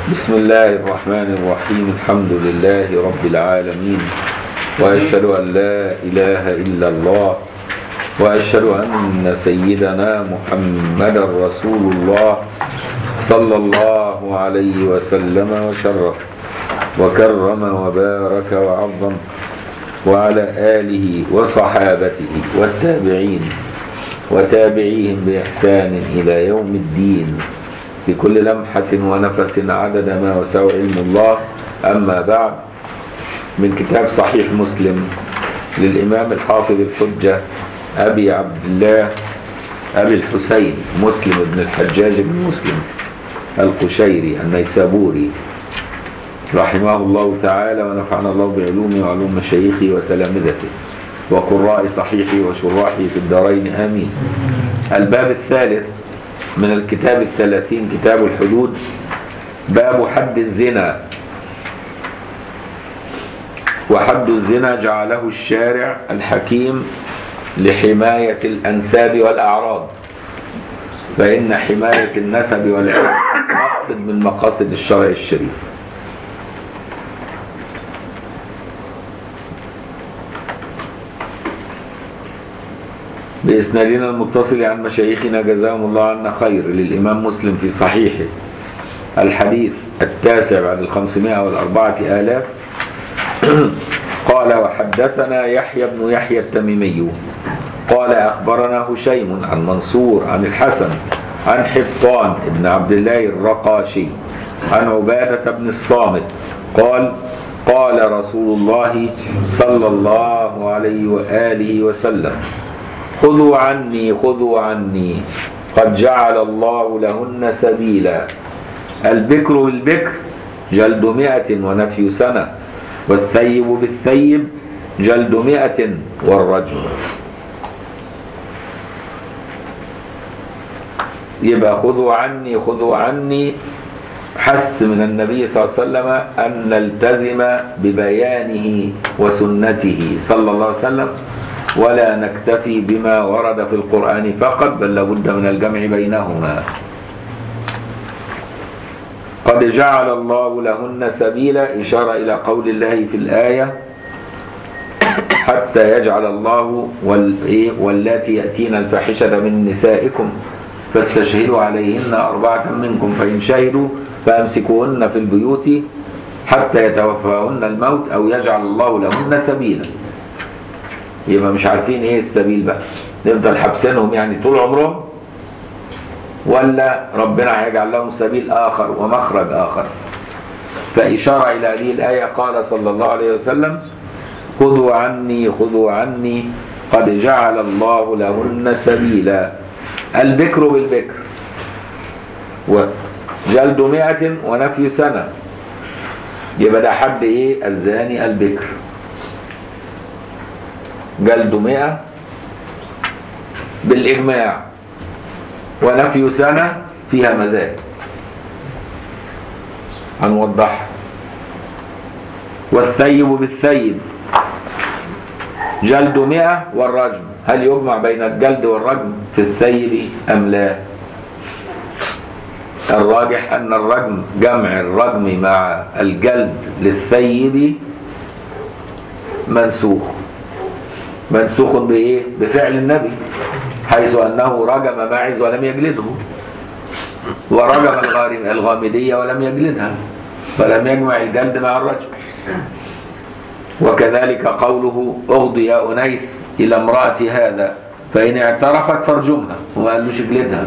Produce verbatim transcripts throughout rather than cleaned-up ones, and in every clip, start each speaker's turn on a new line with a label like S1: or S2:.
S1: بسم الله الرحمن الرحيم. الحمد لله رب العالمين، وأشهد أن لا إله إلا الله، وأشهد أن سيدنا محمد رسول الله صلى الله عليه وسلم وشرف وكرم وبارك وعظم، وعلى آله وصحابته والتابعين وتابعيهم بإحسان إلى يوم الدين بكل لمحة ونفس عدد ما وسع علم الله. أما بعد، من كتاب صحيح مسلم للإمام الحافظ الحجة أبي عبد الله أبي الحسين مسلم بن الحجاج بن مسلم القشيري النيسابوري رحمه الله تعالى، ونفعنا الله بعلومه وعلوم مشايخه وتلامذته وقراء صحيحه وشراحه في الدارين آمين. الباب الثالث من الكتاب الثلاثين، كتاب الحدود، باب حد الزنا. وحد الزنا جعله الشارع الحكيم لحماية الأنساب والأعراض، فإن حماية النسب والعرض مقصد من مقاصد الشرع الشريف. بإسنادنا المتصل عن مشايخنا جزاهم الله عنا خير للإمام مسلم في صحيحه الحديث التاسع بعد الخمسمائة والأربعة آلاف قال: وحدثنا يحيى بن يحيى التميمي قال: أخبرنا هشيم عن منصور عن الحسن عن حبطان بن عبد الله الرقاشي عن عبادة بن الصامت قال: قال رسول الله صلى الله عليه وآله وسلم: خذوا عني خذوا عني قد جعل الله لهن سبيلا. البكر بالبكر جلد مئة ونفي سنة، والثيب بالثيب جلد مئة والرجم. يبقى خذوا عني خذوا عني حث من النبي صلى الله عليه وسلم أن نلتزم ببيانه وسنته صلى الله عليه وسلم، ولا نكتفي بما ورد في القرآن فقط، بل لابد من الجمع بينهما. قد جعل الله لهن سبيلا، إشارة إلى قول الله في الآية: حتى يجعل الله واللاتي يأتين الفاحشة من نسائكم فاستشهدوا عليهن أربعة منكم فإن شهدوا فأمسكوهن في البيوت حتى يتوفاهن الموت أو يجعل الله لهن سبيلا. يبقى مش عارفين ايه السبيل بقى، نفضل حبسينهم يعني طول عمرهم، ولا ربنا هيجعل لهم سبيل آخر ومخرج آخر. فإشارة إلى هذه الآية قال صلى الله عليه وسلم: خذوا عني خذوا عني قد جعل الله لهن سبيلا. البكر بالبكر وجلد مئة ونفي سنة. يبقى ده حد ايه؟ الزاني البكر، جلد مئة بالإجماع، ونفي سنة فيها مزاج هنوضحها. والثيب بالثيب جلد مئة والرجم. هل يجمع بين الجلد والرجم في الثيب أم لا؟ الراجح أن الرجم، جمع الرجم مع الجلد للثيب منسوخ. منسوخ بإيه؟ بفعل النبي، حيث أنه رجم ماعز ولم يجلده، ورجم الغامدية ولم يجلدها، فلم يجمع الجلد مع الرجم. وكذلك قوله: اغضي يا أنيس إلى امرأة هذا فإن اعترفت فارجمها، وما قالوش اجلدها.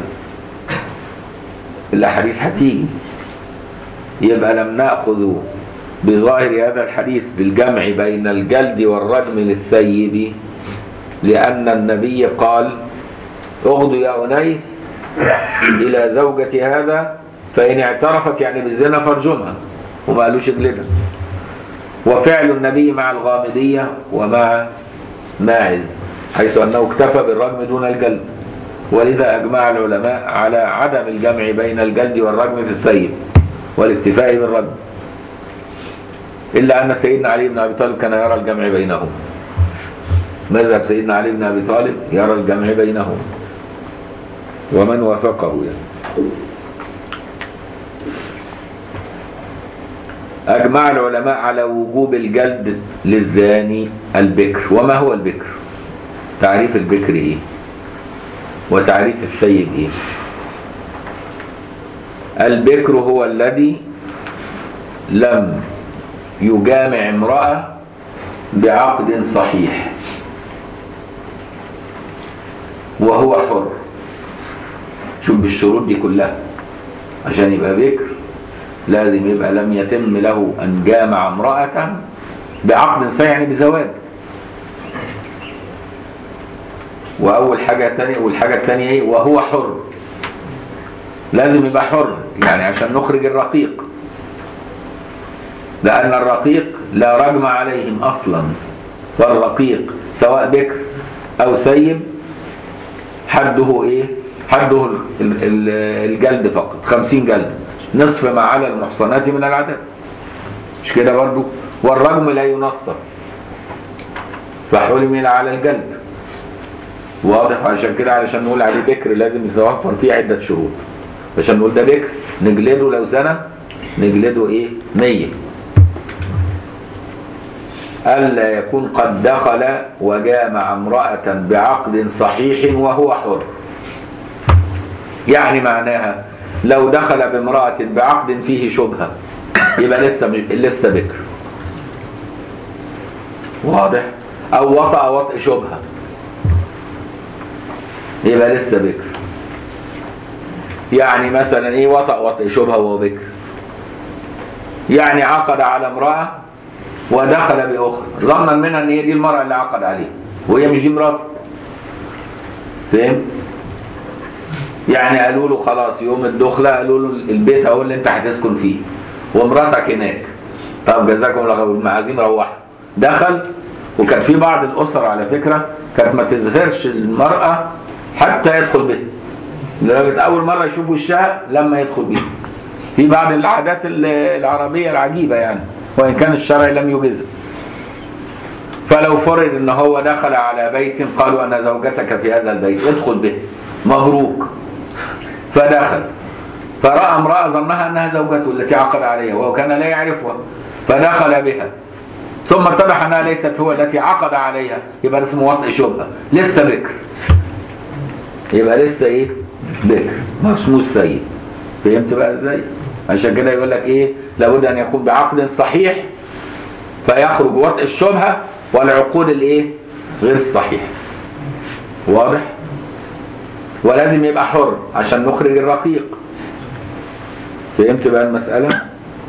S1: الأحاديث هتيجي. يبقى لم نأخذ بظاهر هذا الحديث بالجمع بين الجلد والرجم للثيب، لأن النبي قال: اغضوا يا أنيس إلى زوجة هذا فإن اعترفت يعني بالزنا فارجمها، وما قالوش اجلدها. وفعل النبي مع الغامدية ومع ماعز، حيث أنه اكتفى بالرجم دون الجلد. ولذا أجمع العلماء على عدم الجمع بين الجلد والرجم في الثيب، والاكتفاء بالرجم، إلا أن سيدنا علي بن أبي طالب كان يرى الجمع بينهم. مذهب سيدنا علي بن أبي طالب يرى الجمع بينهم، ومن وافقه يعني. أجمع العلماء على وجوب الجلد للزاني البكر. وما هو البكر؟ تعريف البكر إيه؟ وتعريف الثيب إيه؟ البكر هو الذي لم يجامع امرأة بعقد صحيح وهو حر. شوف بالشروط دي كلها عشان يبقى بكر لازم يبقى لم يتم له أن جامع امرأة بعقد صحيح، يعني بزواج. وأول حاجة تانية والحاجة التانية إيه؟ وهو حر. لازم يبقى حر، يعني عشان نخرج الرقيق، لأن الرقيق لا رجم عليهم أصلا. والرقيق سواء بكر أو ثيب حده إيه؟ حده الجلد فقط، خمسين جلد، نصف ما على المحصنات من العذاب. مش كده برضو؟ والرجم لا ينصف فحرم على الجلد. واضح؟ عشان كده علشان نقول عليه بكر لازم يتوفر فيه عدة شروط. عشان نقول ده بكر نجلده لو زنى نجلده ايه؟ مية. ألا يكون قد دخل وجامع امرأة بعقد صحيح وهو حر. يعني معناها لو دخل بامرأة بعقد فيه شبهة يبقى لسه لسه بكر. واضح؟ أو وطأ وطئ شبهة يبقى لسه بكر. يعني مثلا ايه وطأ وطئ شبهة وهو بكر؟ يعني عقد على امرأة ودخل بأخرى ظنا منها ان هي دي المرأة اللي عقد عليها وهي مش دي مراته. فهم؟ يعني قالوا له خلاص يوم الدخلة قالوا له البيت اهو اللي انت هتسكن فيه ومراتك هناك. طب جزاكم الله خير، المعازيم روحوا. دخل، وكان في بعض الأسر على فكرة كانت ما تظهرش المرأة حتى يدخل بها، لدرجة أول مرة يشوفوا الشقة لما يدخل بها. في بعض العادات العربية العجيبة يعني، وإن كان الشرع لم يجزها. فلو فرض إن هو دخل على بيت قالوا أن زوجتك في هذا البيت ادخل به مبروك، فدخل فرأى امرأة ظنها أنها زوجته التي عقد عليها وهو كان لا يعرفها، فدخل بها ثم اتضح أنها ليست هو التي عقد عليها، يبقى اسمه وطئ شبهة، لسه بكر. يبقى لسه إيه؟ بكر، ما اسموش سيد. فهمت بقى إزاي؟ عشان كده يقول لك إيه؟ لابد أن يكون بعقد صحيح فيخرج وطئ الشبهة والعقود الإيه؟ غير الصحيح. واضح؟ ولازم يبقى حر عشان نخرج الرقيق. فهمت بقى المسألة؟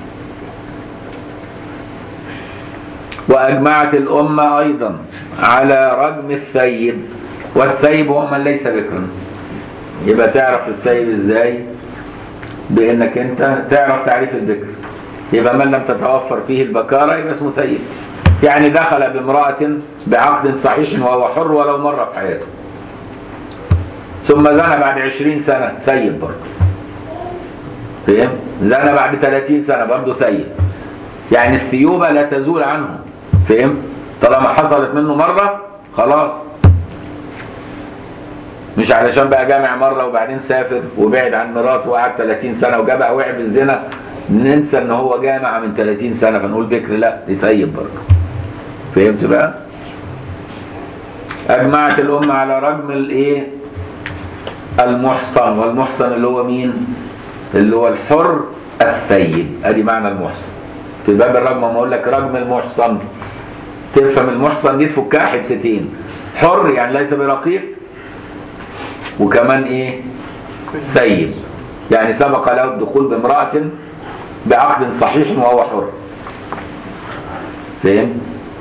S1: وأجمعت الأمة أيضا على رجم الثيب، والثيب هو من ليس بكرا. يبقى تعرف الثيب إزاي؟ بأنك أنت تعرف تعريف البكر. يبقى من لم تتوفر فيه البكارة يبقى اسمه ثيب، يعني دخل بامرأة بعقد صحيح وهو حر ولو مرة في حياته، ثم زنى بعد عشرين سنة ثيب برضه. فهم؟ زنى بعد ثلاثين سنة برضه ثيب. يعني الثيوبة لا تزول عنه. فهم؟ طالما حصلت منه مرة خلاص، مش علشان بقى جامع مرة وبعدين سافر وبعد عن مراته وقعد ثلاثين سنة وجاب وقع في الزنا ننسى ان هو جامع من ثلاثين سنة فنقول بكر، لا، يثيب برضه. فهمت بقى؟ أجمعت الأمة على رجم الايه؟ المحصن. والمحصن اللي هو مين؟ اللي هو الحر الثيب. ادي معنى المحصن في باب الرجم. ما اقول لك رجم المحصن تفهم المحصن دي تفكها حتتين: حر يعني ليس برقيق، وكمان ايه؟ ثيب يعني سبق له الدخول بامرأة بعقد صحيح وهو حر. فهم؟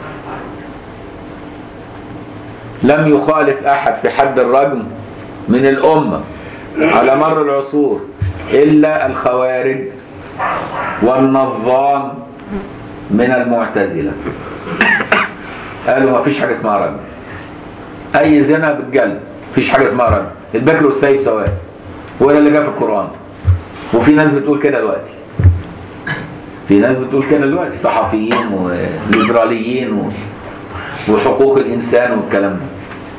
S1: لم يخالف احد في حد الرجم من الامة على مر العصور الا الخوارج والنظام من المعتزلة. قالوا ما فيش حاجة اسمها رجم، اي زنا بالجلد، مفيش حاجة اسمها رجم، البكر والثيب سواء، ولا اللي جاء في القرآن. وفي ناس بتقول كده دلوقتي، في ناس بتقول كده دلوقتي، صحفيين وليبراليين وحقوق الإنسان والكلام ده،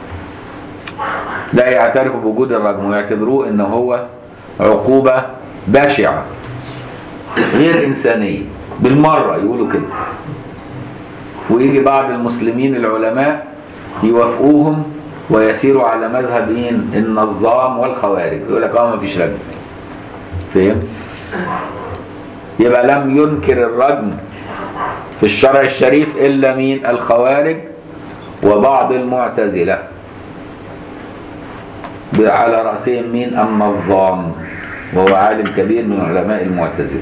S1: لا يعترفوا بوجود الرجم ويعتبروه إنه هو عقوبة بشعة غير إنسانية. بالمرة يقولوا كده، ويجي بعض المسلمين العلماء يوافقوهم ويسيروا على مذهب مين؟ النظام والخوارج، يقول لك اه ما فيش رجم. فهم؟ يبقى لم ينكر الرجم في الشرع الشريف الا مين؟ الخوارج وبعض المعتزلة، على رأسهم مين؟ النظام، وهو عالم كبير من علماء المعتزلة.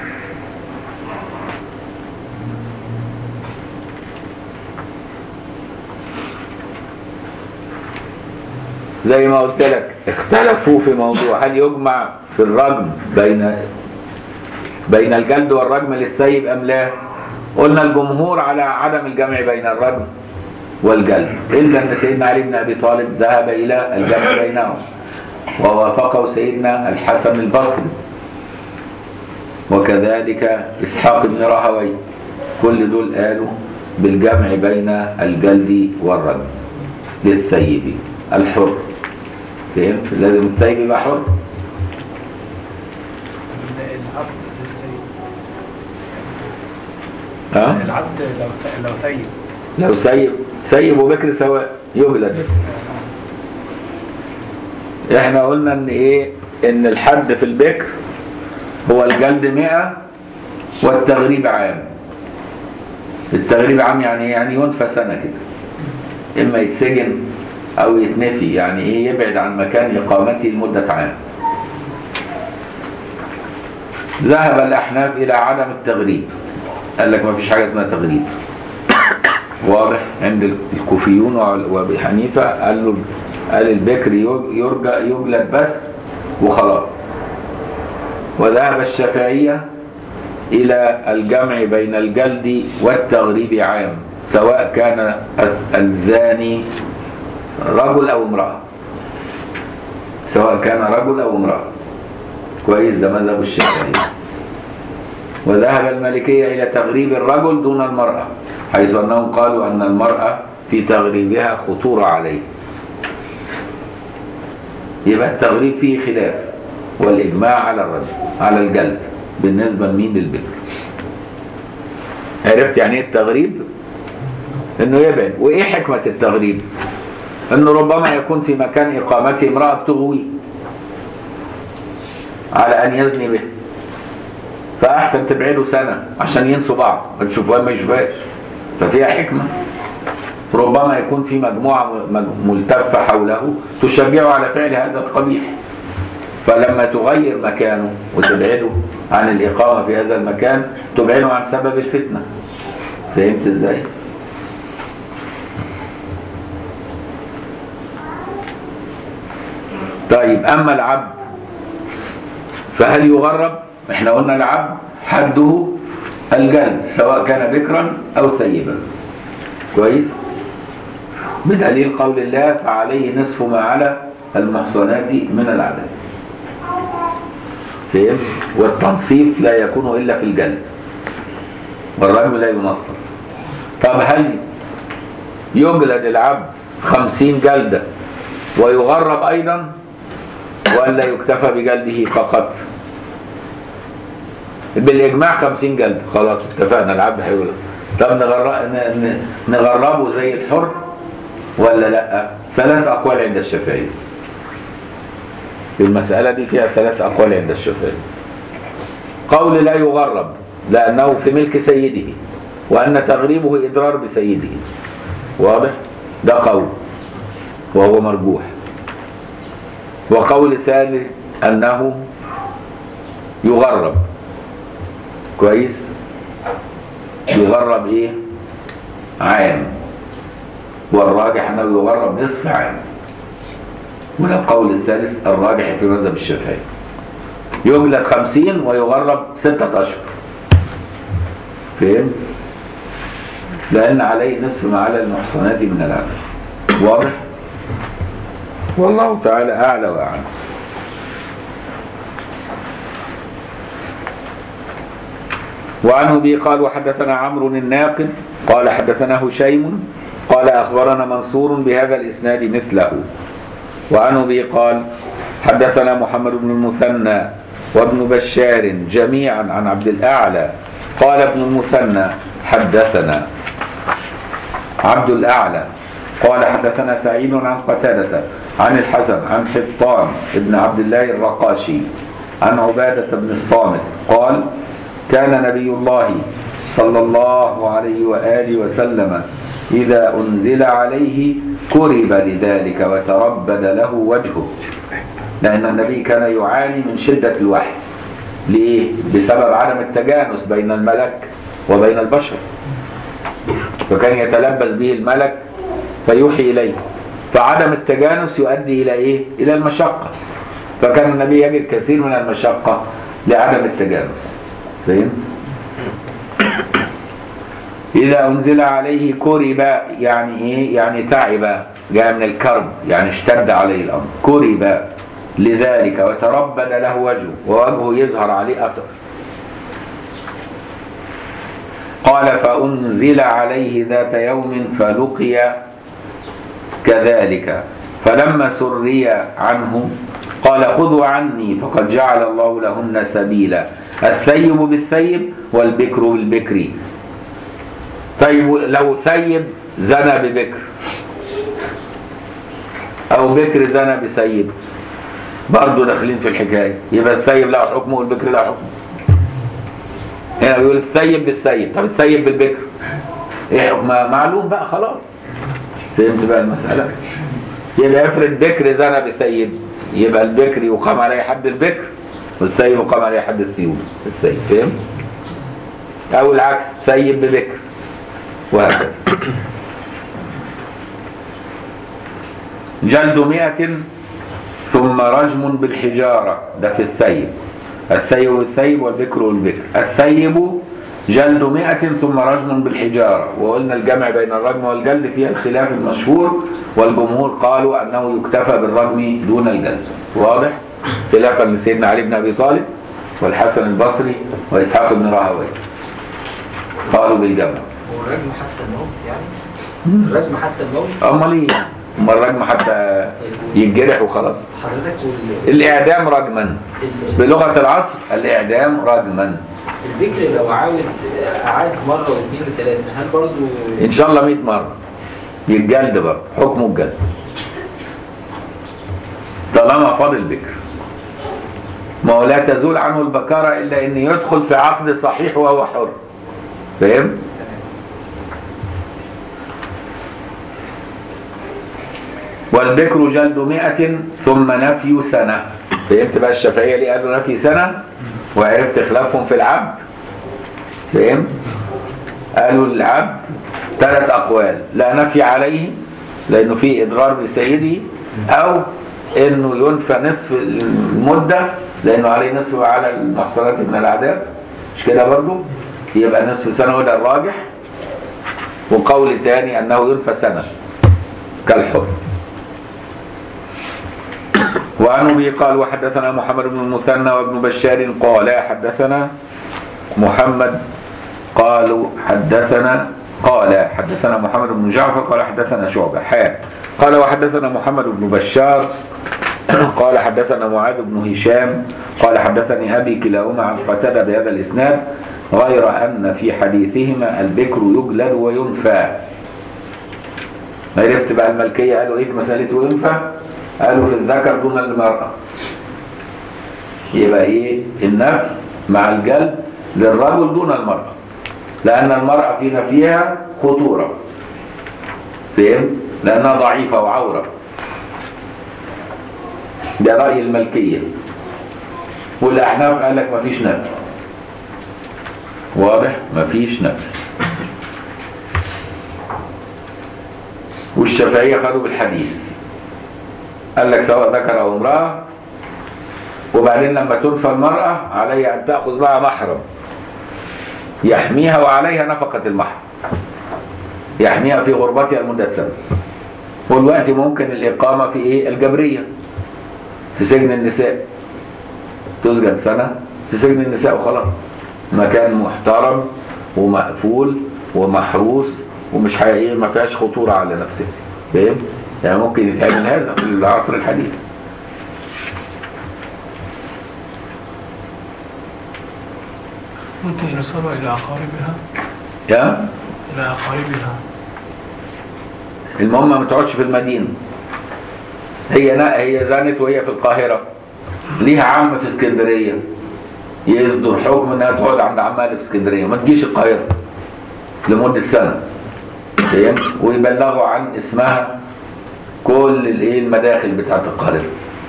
S1: زي ما قلت لك اختلفوا في موضوع هل يجمع في الرجم بين بين الجلد والرجم للسيب ام لا. قلنا الجمهور على عدم الجمع بين الرجم والجلد، الا ان سيدنا علي بن ابي طالب ذهب الى الجمع بينهم، ووافقه سيدنا الحسن البصري، وكذلك اسحاق بن راهويه، كل دول قالوا بالجمع بين الجلد والرجم للثيب الحر. فهمت؟ لازم الثيب يبقى حر.
S2: العبد للثيب.
S1: ها؟
S2: العبد لو لو ثيب.
S1: لو ثيب ثيب وبكر سواء يجلد. احنا قلنا ان ايه؟ ان الحد في البكر هو الجلد مئة والتغريب عام. التغريب عام يعني يعني ينفى سنة كده، اما يتسجن او يتنفي، يعني ايه؟ يبعد عن مكان اقامته لمدة عام. ذهب الاحناف الى عدم التغريب، قال لك ما فيش حاجة اسمها تغريب. واضح؟ عند الكوفيون وابي حنيفة قال له قال البكر يرجى يجلد بس وخلاص. وذهب الشافعية الى الجمع بين الجلد والتغريب عام، سواء كان الزاني رجل او امرأة، سواء كان رجل او امرأة. كويس؟ ده مذهب الشافعية. وذهب المالكية الى تغريب الرجل دون المرأة، حيث انهم قالوا ان المرأة في تغريبها خطورة عليه. يبقى التغريب فيه خلاف، والاجماع على الرجل على الجلد بالنسبة لمين؟ للبكر. عرفت يعني ايه التغريب؟ انه يبعد. وايه حكمة التغريب؟ انه ربما يكون في مكان اقامته امرأة بتغويه على ان يزني به، فاحسن تبعده سنة عشان ينسوا بعض، ما تشوفوها ما يشوفهاش، ففيها حكمة. ربما يكون في مجموعة ملتفة حوله تشجعه على فعل هذا القبيح، فلما تغير مكانه وتبعده عن الإقامة في هذا المكان تبعده عن سبب الفتنة. فهمت ازاي؟ طيب أما العبد فهل يغرب؟ احنا قلنا العبد حده الجلد سواء كان بكرا أو ثيبا. كويس؟ بدليل قول الله فعليه نصف ما على المحصنات من العذاب. فهم؟ والتنصيف لا يكون إلا في الجلد، والرجم لا ينصف. طب هل يجلد العبد خمسين جلدة ويغرب أيضا، ولا يكتفى بجلده فقط؟ بالإجماع خمسين جلد خلاص اتفقنا، العبد هيغلب. طب نغربه زي الحر ولا لا؟ ثلاث أقوال عند الشافعي. المسألة دي فيها ثلاث أقوال عند الشافعي. قول لا يغرب لأنه في ملك سيده، وأن تغريبه إضرار بسيده. واضح؟ ده قول وهو مرجوح. وقول ثالث أنه يغرب. كويس؟ يغرب إيه؟ عام، والراجح أنه يغرب نصف عام. وده القول الثالث الراجح في مذهب الشافعي، يجلد خمسين ويغرب ستة أشهر. فهم؟ لأن عليه نصف ما على المحصنات من العذاب. واضح؟ والله تعالى أعلى وأعلم. وعنه به قال وحدثنا عمرو الناقد قال حدثنا هشيم قال أخبرنا منصور بهذا الإسناد مثله. وعنه به قال حدثنا محمد بن المثنى وابن بشار جميعا عن عبد الأعلى قال ابن المثنى حدثنا عبد الأعلى قال حدثنا سعيد عن قتادة عن الحسن عن حطان ابن عبد الله الرقاشي عن عبادة بن الصامت قال كان نبي الله صلى الله عليه وآله وسلم إذا أنزل عليه كرب لذلك وتربد له وجهه، لأن النبي كان يعاني من شدة الوحي. ليه؟ بسبب عدم التجانس بين الملك وبين البشر، فكان يتلبس به الملك فيوحي إليه، فعدم التجانس يؤدي إلى إيه؟ إلى المشقة، فكان النبي يجد كثير من المشقة لعدم التجانس. فهمت؟ إذا أنزل عليه كرب يعني إيه؟ يعني تعب، جاء من الكرب يعني اشتد عليه الأمر. كرب لذلك وتربد له وجهه، ووجهه يظهر عليه أثر. قال فأنزل عليه ذات يوم فلقي كذلك، فلما سري عنه قال خذوا عني فقد جعل الله لهن سبيلا، الثيب بالثيب والبكر بالبكر. طيب لو ثيب زنى ببكر أو بكر زنى بسيب برضه داخلين في الحكاية، يبقى الثيب له حكمه والبكر له حكمه. هنا بيقول الثيب بالثيب، طب الثيب بالبكر ايه حكمها؟ معلوم بقى خلاص. فهمت بقى المسألة؟ يبقى افرض بكر زنى بثيب، يبقى البكر يقام عليه حد البكر والثيب يقام عليه حد الثيوب الثيب. فهمت؟ أو العكس، ثيب ببكر وهكذا. جلد مئة ثم رجم بالحجارة، ده في الثيب. الثيب والثيب والبكر والبكر. الثيب جلد مئة ثم رجم بالحجارة، وقلنا الجمع بين الرجم والجلد فيها الخلاف المشهور، والجمهور قالوا أنه يكتفى بالرجم دون الجلد. واضح؟ خلافا لسيدنا علي بن أبي طالب والحسن البصري وإسحاق بن راهويه قالوا بالجمع.
S3: هو الرجم حتى الموت يعني؟ الرجم حتى الموت؟
S1: أمال إيه؟ أمال الرجم حتى يتجرح وخلاص.
S3: حضرتك وال...
S1: الإعدام رجما بلغة العصر، الإعدام رجما.
S3: الذكر لو عاود أعاد مرة واثنين وثلاثة هل برضه
S1: إن شاء الله مئة مرة يتجلد برضه، حكمه الجلد طالما فاضل بكر. ما هو لا تزول عنه البكارة إلا أن يدخل في عقد صحيح وهو حر. فهم؟ والبكر جلد مئة ثم نفي سنة. فهمت بقى الشافعية ليه قالوا نفي سنة؟ وعرفت خلافهم في العبد. فهم؟ قالوا العبد ثلاث أقوال، لا نفي عليه لأنه فيه إضرار بسيده، أو إنه ينفى نصف المدة لأنه عليه نصف على المحصنات من العذاب، مش كده برضه؟ يبقى نصف سنة وده الراجح. وقول تاني أنه ينفى سنة كالحر. وعن أبي قال وحدثنا محمد بن المثنى وابن بشار قال حدثنا محمد قالوا حدثنا قال حدثنا محمد بن جعفر قال حدثنا شعبة حا قال وحدثنا محمد بن بشار قال حدثنا معاذ بن هشام قال حدثني أبي كلاهما عن قتادة بهذا الإسناد، غير أن في حديثهما البكر يجلد وينفى. عرفت بقى الملكية قالوا إيه في مسألة وينفى؟ قالوا في الذكر دون المرأة. يبقى إيه النفي مع الجلد للرجل دون المرأة، لأن المرأة في نفيها خطورة. فهم؟ لأنها ضعيفة وعورة. ده رأي الملكية. والأحناف قال لك مفيش نفي. واضح؟ مفيش نفي. والشافعية خدوا بالحديث، قال لك سواء ذكر أو امرأة، وبعدين لما تنفى المرأة عليها أن تأخذ معها محرم يحميها، وعليها نفقة المحرم يحميها في غربتها لمدة سنة. والوقت ممكن الإقامة في إيه؟ الجبرية في سجن النساء، تسجن سنة في سجن النساء وخلاص، مكان محترم ومقفول ومحروس ومش حقيقي، ما فيهاش خطورة على نفسها. فاهم؟ يعني ممكن يتعمل هذا في العصر الحديث.
S2: ممكن يوصلوا إلى أقاربها
S1: يا
S2: إلى أقاربها.
S1: المهم ما تقعدش في المدينة. هي نا هي زانت وهي في القاهرة، ليها عم في اسكندرية، يصدر حكم انها تقعد عند عمها اللي في اسكندرية، ما تجيش القاهرة لمدة سنة. فهمت؟ ويبلغوا عن اسمها كل الايه المداخل بتاعت القاهرة.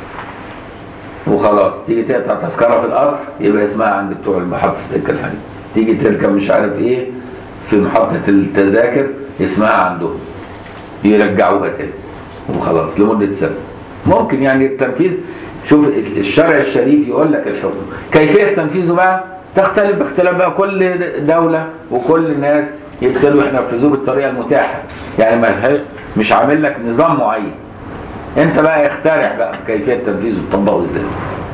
S1: وخلاص تيجي تقطع تذكرة في القطر يبقى اسمها عند بتوع محطة السكة الحديد. تيجي تركب مش عارف ايه في محطة التذاكر اسمها عندهم، يرجعوها تاني وخلاص لمدة سنة. ممكن يعني التنفيذ، شوف الشرع الشريف يقول لك الحكم، كيفية تنفيذه بقى تختلف باختلاف بقى كل دولة وكل الناس يبتدوا ينفذوه بالطريقة المتاحة. يعني ما مش عامل لك نظام معين، انت بقى اخترع بقى كيفية تنفيذه وتطبقه ازاي.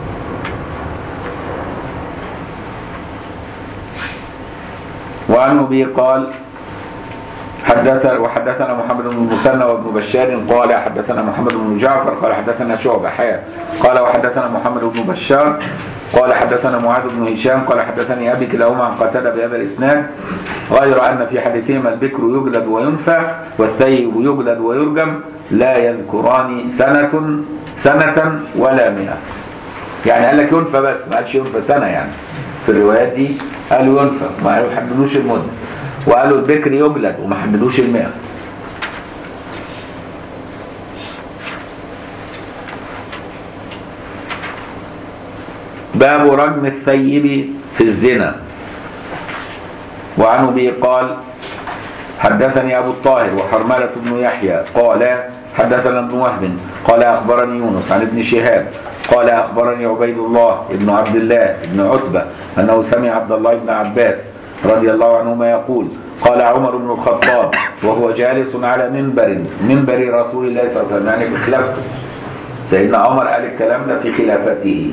S1: وعن أبي قال حدث وحدثنا محمد بن المثنى وابن بشار قال حدثنا محمد بن جعفر قال حدثنا شعبة حياة قال وحدثنا محمد بن بشار قال حدثنا معاذ بن هشام قال حدثني أبي كلاهما عن قتادة بهذا الإسناد، غير أن في حديثهما البكر يجلد وينفى والثيب يجلد ويرجم، لا يذكران سنة سنة ولا مئة. يعني قال لك ينفى بس، ما قالش ينفى سنة. يعني في الروايات دي قالوا ينفى ما حددوش المدة، وقالوا البكر يجلد وما حددوش المئة. باب رجم الثيب في الزنا. وعن أبي قال حدثني أبو الطاهر وحرملة بن يحيى قال حدثنا ابن وهب قال أخبرني يونس عن ابن شهاب قال أخبرني عبيد الله ابن عبد الله ابن عتبة أنه سمع عبد الله بن عباس رضي الله عنهما يقول قال عمر بن الخطاب وهو جالس على منبر منبر رسول الله صلى الله عليه وسلم، يعني في خلافته. سيدنا عمر قال الكلام ده في خلافته،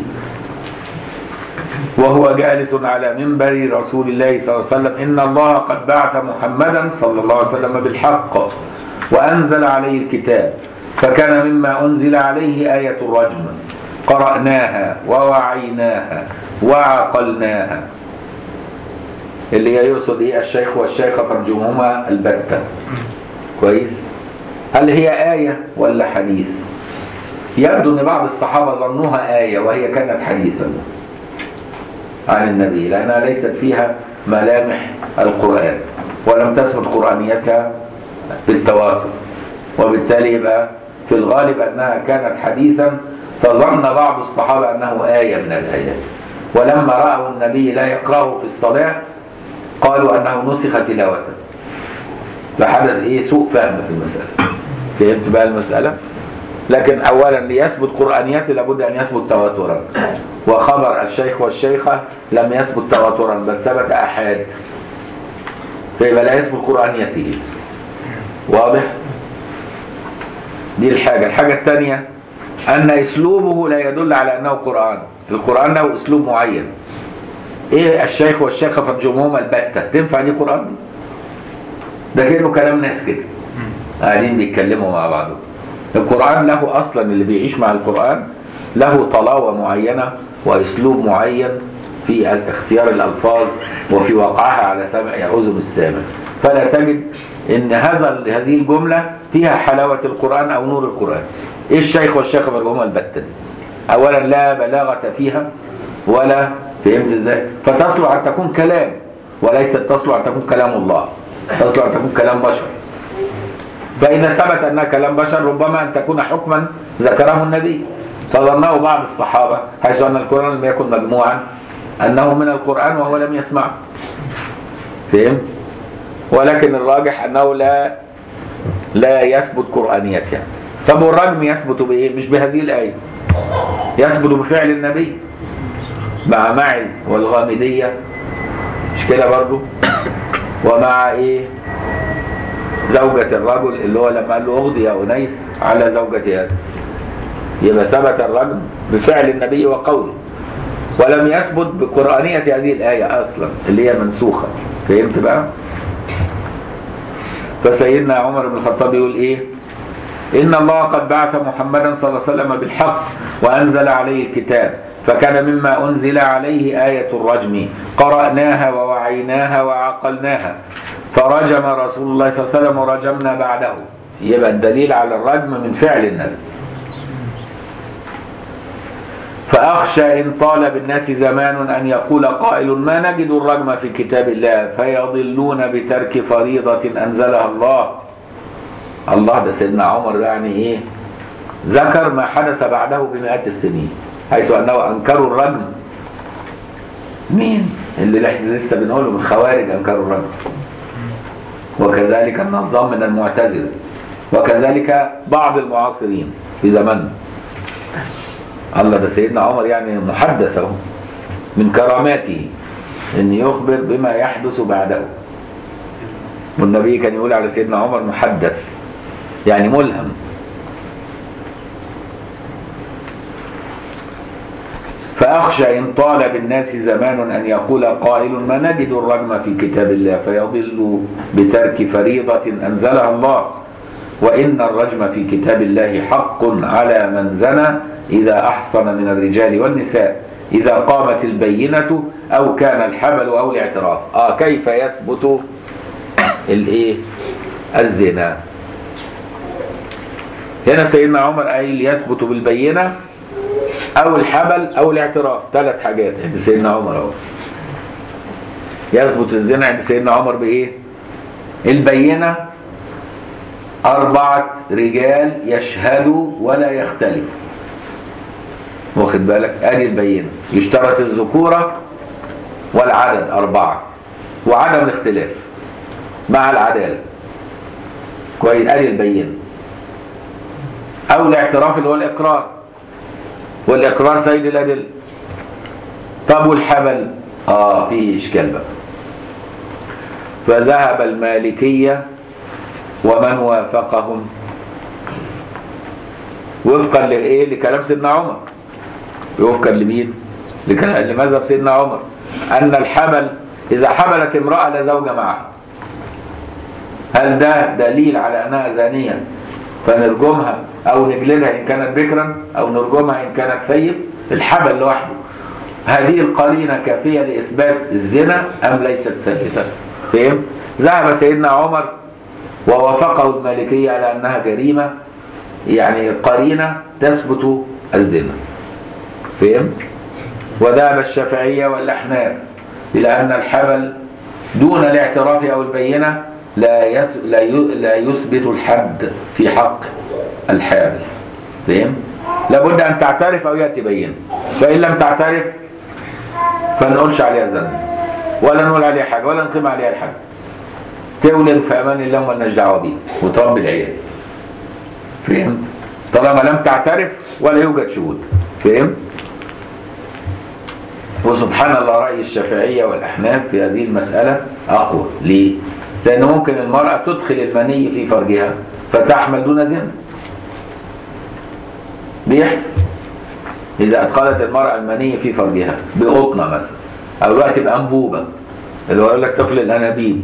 S1: وهو جالس على منبر رسول الله صلى الله عليه وسلم: إن الله قد بعث محمدا صلى الله عليه وسلم بالحق وأنزل عليه الكتاب، فكان مما أنزل عليه آية الرجم، قرأناها ووعيناها وعقلناها، اللي هي يقصد ايه؟ الشيخ والشيخة فرجمهما البتة. كويس؟ هل هي آية ولا حديث؟ يبدو ان بعض الصحابة ظنوها آية وهي كانت حديثا عن النبي، لأنها ليست فيها ملامح القرآن ولم تثبت قرآنيتها بالتواتر، وبالتالي يبقى في الغالب أنها كانت حديثا، فظن بعض الصحابة أنه آية من الآيات، ولما رأوا النبي لا يقرأه في الصلاة قالوا أنه نسخ تلاوة، فحدث إيه؟ سوء فهم في المسألة. فهمت بقى المسألة؟ لكن أولا ليثبت قرآنيته لابد أن يثبت تواترا، وخبر الشيخ والشيخة لم يثبت تواترا بل ثبت أحاد، فيبقى لا يثبت قرآنيته. واضح؟ دي الحاجة. الحاجة الثانية أن أسلوبه لا يدل على أنه قرآن. القرآن له أسلوب معين. إيه الشيخ والشيخة فرجمهما البتة؟ تنفع دي قرآن؟ ده كأنه كلام ناس كده قاعدين بيتكلموا مع بعضهم. القرآن له أصلا، اللي بيعيش مع القرآن له طلاوة معينة وأسلوب معين في اختيار الألفاظ وفي وقعها على سمع أذن السامع، فلا تجد إن هذا هذه الجملة فيها حلاوة القرآن أو نور القرآن. إيه الشيخ والشيخة فرجمهما البتة؟ أولا لا بلاغة فيها ولا، فهمت إزاي؟ فتصلح أن تكون كلام وليست تصلح أن تكون كلام الله، تصلح أن تكون كلام بشر. فإذا ثبت أنها كلام بشر ربما أن تكون حكما ذكره النبي، فظنه بعض الصحابة حيث أن القرآن لم يكن مجموعا أنه من القرآن وهو لم يسمعه. فهمت؟ ولكن الراجح أنه لا لا يثبت قرآنيتها. طب والرجم يثبت بإيه؟ مش بهذه الآية، يثبت بفعل النبي مع معز والغامدية، مش كده برضو؟ ومع إيه؟ زوجة الرجل اللي هو لما قال له اغضي يا أنيس على زوجة هذا، يبقى ثبت الرجم بفعل النبي وقوله، ولم يثبت بقرآنية هذه الآية أصلا اللي هي منسوخة. فهمت بقى؟ فسيدنا عمر بن الخطاب يقول إيه؟ إن الله قد بعث محمدا صلى الله عليه وسلم بالحق وأنزل عليه الكتاب، فكان مما أنزل عليه آية الرجم، قرأناها ووعيناها وعقلناها، فرجم رسول الله صلى الله عليه وسلم ورجمنا بعده. يبقى الدليل على الرجم من فعل النبي. فأخشى إن طال بالناس زمان أن يقول قائل ما نجد الرجم في كتاب الله فيضلون بترك فريضة أنزلها الله. الله ده سيدنا عمر يعني إيه؟ ذكر ما حدث بعده بمئات السنين، حيث أنه أنكروا الرجم. مين اللي احنا لسه بنقوله من الخوارج أنكروا الرجم، وكذلك النظام من المعتزلة، وكذلك بعض المعاصرين في زماننا. الله ده سيدنا عمر يعني محدث اهو من كراماته ان يخبر بما يحدث بعده. والنبي كان يقول على سيدنا عمر محدث يعني ملهم. فأخشى إن طال بالناس زمان أن يقول قائل ما نجد الرجم في كتاب الله فيضل بترك فريضة أنزلها الله، وإن الرجم في كتاب الله حق على من زنى إذا أحصن من الرجال والنساء إذا قامت البينة أو كان الحبل أو الاعتراف. آه كيف يثبت الإيه؟ الزنا. هنا سيدنا عمر قال يثبت بالبينة أو الحبل أو الاعتراف، ثلاث حاجات عند سيدنا عمر أهو. يثبت الزنا عند سيدنا عمر بإيه؟ البينة أربعة رجال يشهدوا ولا يختلفوا. واخد بالك؟ ادي البينة. يشترط الذكورة والعدد أربعة وعدم الاختلاف مع العدالة. كويس؟ ادي البينة. أو الاعتراف اللي هو الإقرار، والإقرار سيد الأدلة. طب والحبل؟ آه فيه إشكال بقى. فذهب المالكية ومن وافقهم وفقا لإيه؟ لكلام سيدنا عمر. وفقا لمين؟ لمذهب سيدنا عمر أن الحبل إذا حبلت امرأة لا زوج معها، هل ده دليل على أنها زانية فنرجمها أو نجلدها إن كانت بكرا أو نرجمها إن كانت ثيب؟ الحبل لوحده هذه القرينة كافية لإثبات الزنا أم ليست ثابتة؟ فهم؟ ذهب سيدنا عمر ووافقه المالكية على أنها جريمة، يعني قرينة تثبت الزنا. فهم؟ وذهب الشافعية والأحناف إلى أن الحبل دون الاعتراف أو البينة لا لا يثبت الحد في حق الحامل. فهم؟ لابد أن تعترف أو يأتي بينة، فإن لم تعترف فنقولش عليها زنا ولا نقول عليها حاجة ولا نقيم عليها الحد. تولد في أمان الله ومالناش دعوة بيه وتربي العيال. فهمت؟ طالما لم تعترف ولا يوجد شهود. فهمت؟ وسبحان الله رأي الشافعية والأحناف في هذه المسألة أقوى. ليه؟ لأن ممكن المرأة تدخل المني في فرجها فتحمل دون زنا. بيحصل إذا أدخلت المرأة المني في فرجها بقطنة مثلا، أو الوقت بأنبوبة اللي هو يقول لك طفل الأنابيب،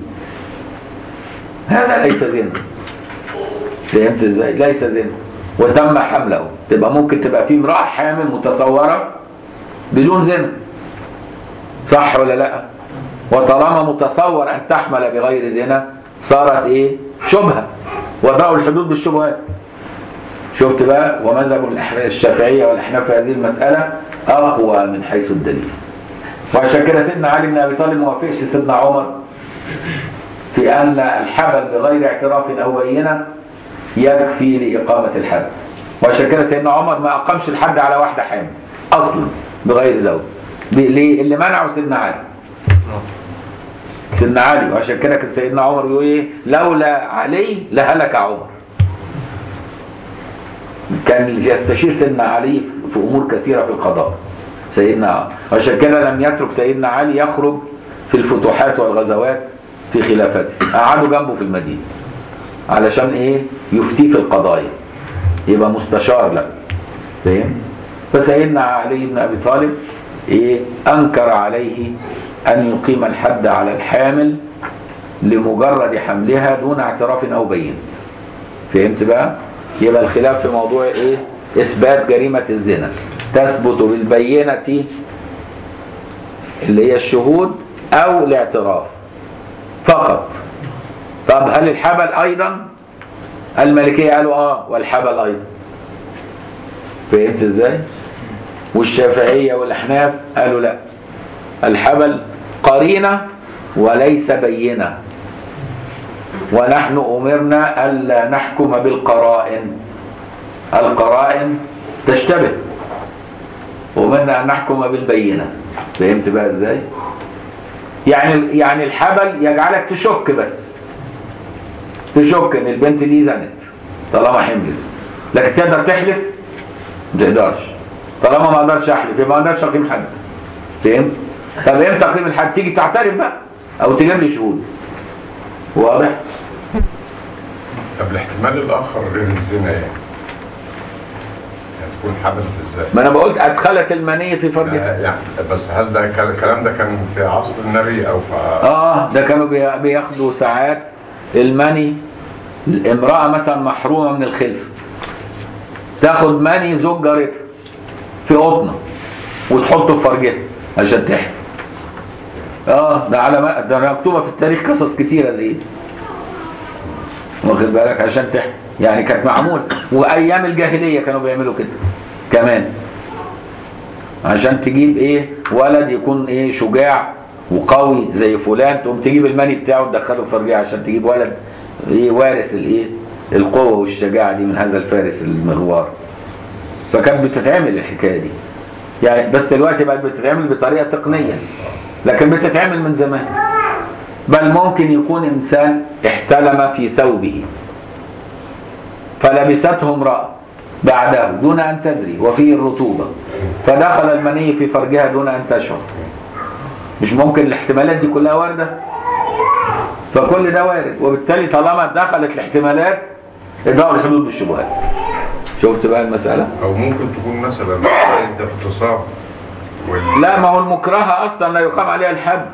S1: هذا ليس زنا. فهمت ازاي؟ ليس زنا وتم حمله. تبقى ممكن تبقى في امرأة حامل متصورة بدون زنا، صح ولا لا؟ وطالما متصور أن تحمل بغير زنا صارت إيه؟ شبهة، وضعوا الحدود بالشبهات. شفت بقى؟ ومذهب الشافعية والأحناف في هذه المسألة أقوى من حيث الدليل. وعشان كده سيدنا علي بن أبي طالب ما وافقش سيدنا عمر في أن الحبل بغير اعتراف أو بينة يكفي لإقامة الحد. وعشان كده سيدنا عمر ما أقامش الحد على واحدة حامل أصلا بغير زوج. ليه؟ اللي منعه سيدنا علي. سيدنا علي. وعشان كده كان سيدنا عمر بيقول إيه؟ لولا علي لهلك عمر. كان يستشير سيدنا علي في أمور كثيرة في القضاء سيدنا. وعشان كده لم يترك سيدنا علي يخرج في الفتوحات والغزوات في خلافته، قعدوا جنبه في المدينة علشان ايه؟ يفتي في القضايا، يبقى مستشار له. فاهم؟ فسيدنا علي بن ابي طالب ايه؟ انكر عليه ان يقيم الحد على الحامل لمجرد حملها دون اعتراف او بين. فهمت بقى؟ يبقى الخلاف في موضوع ايه؟ اثبات جريمة الزنا. تثبت بالبينة اللي هي الشهود أو الاعتراف فقط. طب هل الحبل أيضا؟ المالكية قالوا آه والحبل أيضا. فهمت إزاي؟ والشافعية والأحناف قالوا لا، الحبل قرينة وليس بينة، ونحن أمرنا ألا نحكم بالقرائن، القرائن تشتبه، أمرنا أن نحكم بالبينة. فهمت بقى إزاي؟ يعني يعني الحبل يجعلك تشك، بس تشك إن البنت دي زنت طالما حملت، لكن تقدر تحلف؟ ما تقدرش. طالما ما اقدرش احلف يبقى ما اقدرش اقيم حد. فهمت؟ طب امتى اقيم الحد؟ تيجي تعترف بقى او تجيب لي شهود. واضح؟
S4: طب الاحتمال الاخر غير الزنا يعني تكون حدثت ازاي؟
S1: ما انا بقولت ادخلت المنيه في فرجها.
S4: يعني بس هل ده الكلام ده كان في عصر النبي او في
S1: اه ده كانوا بياخدوا ساعات المني. الامراه مثلا محرومه من الخلفه تاخد مني زوج جارتها في قطنه وتحطه في فرجها عشان تحمل. اه ده على ما ده مكتوبه في التاريخ قصص كتيره زي دي. واخد بالك؟ عشان تحمل يعني كانت معمول. وايام الجاهليه كانوا بيعملوا كده كمان عشان تجيب ايه ولد يكون ايه شجاع وقوي زي فلان، تقوم تجيب المني بتاعه تدخله في فرجها عشان تجيب ولد ايه وارث الايه القوه والشجاعه دي من هذا الفارس المغوار. فكانت بتتعمل الحكايه دي يعني، بس دلوقتي بقت بتتعمل بطريقه تقنيه، لكن بتتعمل من زمان. بل ممكن يكون انسان احتلم في ثوبه فلبسته امراه بعده دون ان تدري وفيه الرطوبه، فدخل المني في فرجها دون ان تشعر. مش ممكن الاحتمالات دي كلها وارده؟ فكل ده وارد، وبالتالي طالما دخلت الاحتمالات ادراء الحدود بالشبهات. شفت بقى المسألة؟
S4: أو ممكن تكون مثلا أنت في اغتصاب وال...
S1: لا، ما هو المكرهة أصلا لا يقام عليها الحد.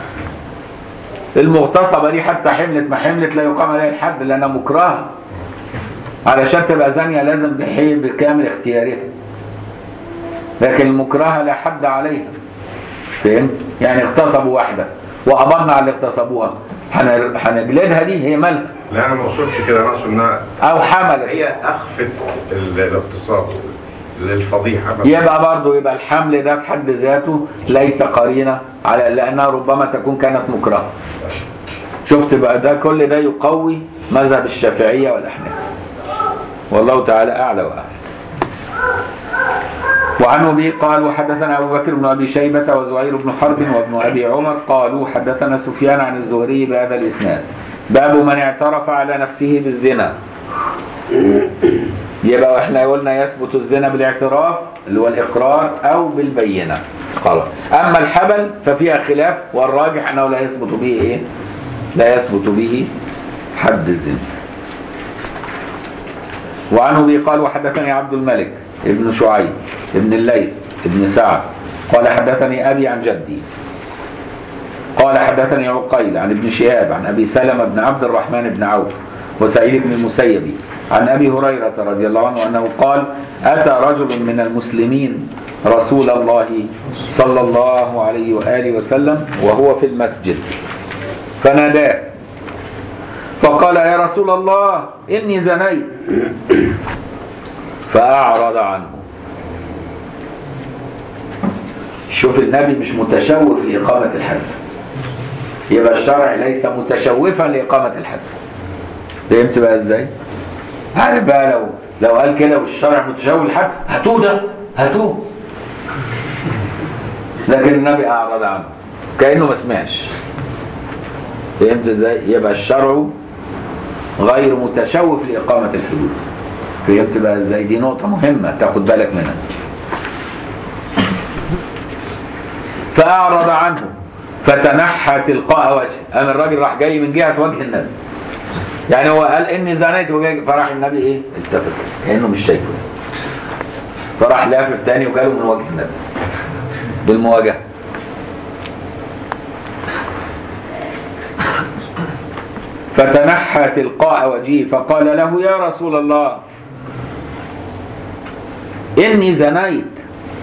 S1: المغتصبة دي حتى حملت ما حملت لا يقام عليها الحد لأنها مكرهة. علشان تبقى زانية لازم بحي بكامل اختيارها. لكن المكرهة لا حد عليها. فهمت؟ يعني اغتصبوا واحدة وقبضنا على اللي اغتصبوها، هنجلدها دي هي مالها؟
S4: لا انا ما اقصدش كده، انا اقصد انها
S1: او حملت
S4: هي اخفت الاغتصاب للفضيحه.
S1: يبقى برضه يبقى الحمل ده في حد ذاته ليس قرينه على لانها ربما تكون كانت مكرهه. شفت بقى؟ ده كل ده يقوي مذهب الشافعيه والاحناف. والله تعالى اعلى واعلم. وعن أبي قال وحدثنا أبو بكر بن أبي شيبة وزهير بن حرب وابن أبي عمر قالوا حدثنا سفيان عن الزهري بهذا الإسناد باب من اعترف على نفسه بالزنا. يبقى احنا قلنا يثبت الزنا بالاعتراف اللي هو الإقرار أو بالبينة خلاص. أما الحبل ففيها خلاف، والراجح أنه لا يثبت به إيه؟ لا يثبت به حد الزنا. وعن أبي قال وحدثني عبد الملك ابن شعيب ابن الليث ابن سعد قال حدثني أبي عن جدي قال حدثني عقيل عن ابن شهاب عن أبي سلمة بن عبد الرحمن بن عوف وسعيد بن المسيب عن أبي هريرة رضي الله عنه أنه قال أتى رجل من المسلمين رسول الله صلى الله عليه وآله وسلم وهو في المسجد فناداه فقال يا رسول الله إني زنيت فأعرض عنه. شوف النبي مش متشوف لإقامة الحد، يبقى الشرع ليس متشوفا لإقامة الحد. فهمت بقى ازاي؟ عارف بقى لو لو قال كده والشرع متشوف للحد هاتوه ده هاتوه، لكن النبي أعرض عنه كأنه ما سمعش. فهمت ازاي؟ يبقى الشرع غير متشوف لإقامة الحدود. فهمت بقى ازاي؟ دي نقطة مهمة تاخد بالك منها. فأعرض عنه فتنحى تلقاء وجهه. قام الراجل راح جاي من جهة وجه النبي، يعني هو قال إني زنيت وجاي، فراح النبي إيه؟ التفت كأنه مش شايفه، فراح لافف تاني وجاله من وجه النبي بالمواجهة. فتنحى تلقاء وجهه فقال له يا رسول الله إني زنيت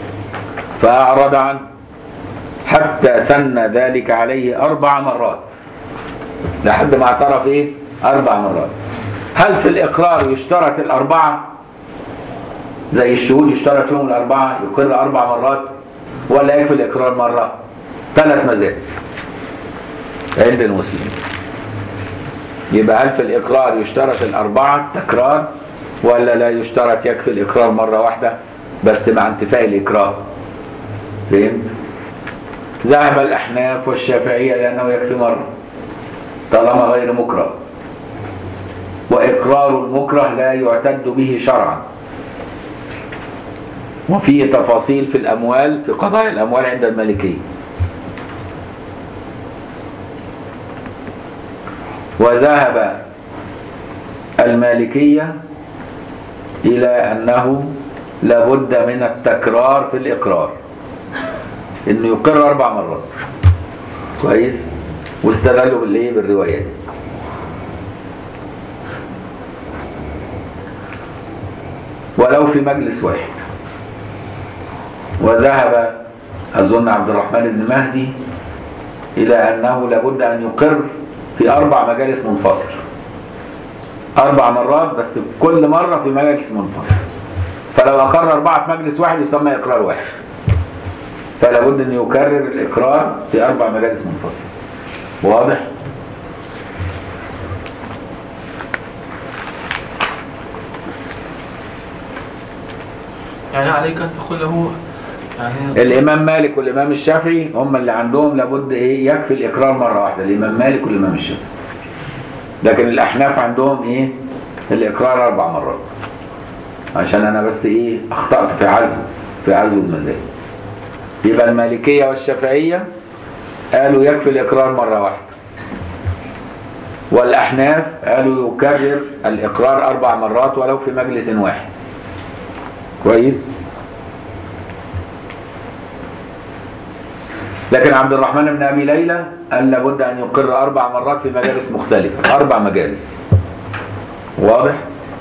S1: فأعرض عنه حتى ثنى ذلك عليه أربع مرات، لحد ما اعترف إيه؟ أربع مرات. هل في الإقرار يشترط الأربعة زي الشهود يشترط فيهم الأربعة يقر أربع مرات، ولا يكفي الإقرار مرة؟ ثلاث مذاهب عند المسلمين. يبقى هل في الإقرار يشترط الأربعة تكرار، ولا لا يشترط يكفي الإقرار مرة واحدة بس مع انتفاء الإكراه؟ فهمت؟ ذهب الأحناف والشافعية لأنه يكفي مرة طالما غير مكره، وإقرار المكره لا يعتد به شرعا. وفيه تفاصيل في الأموال، في قضايا الأموال عند المالكية. وذهب المالكية إلى أنه لابد من التكرار في الإقرار، إنه يقر أربع مرات. كويس؟ واستدلوا بالإيه؟ بالروايات. ولو في مجلس واحد. وذهب أظن عبد الرحمن بن مهدي إلى أنه لابد أن يقر في أربع مجالس منفصل، أربع مرات بس كل مرة في مجلس منفصل. فلو أقر أربعة في مجلس واحد يسمى إقرار واحد، فلا بد أن يكرر الإقرار في أربع مجالس منفصلة. واضح؟
S2: يعني عليك أن تقول له يعني
S1: الإمام مالك والإمام الشافعي هم اللي عندهم لابد إيه؟ يكفي الإقرار مرة واحدة، الإمام مالك والإمام الشافعي. لكن الأحناف عندهم إيه؟ الإقرار أربع مرات. عشان أنا بس إيه؟ أخطأت في عزو في عزو المذاهب. يبقى المالكية والشافعية قالوا يكفي الإقرار مرة واحدة، والأحناف قالوا يكرر الإقرار أربع مرات ولو في مجلس واحد. كويس؟ لكن عبد الرحمن بن أبي ليلى قال لابد أن يقر أربع مرات في مجالس مختلفة، أربع مجالس. واضح؟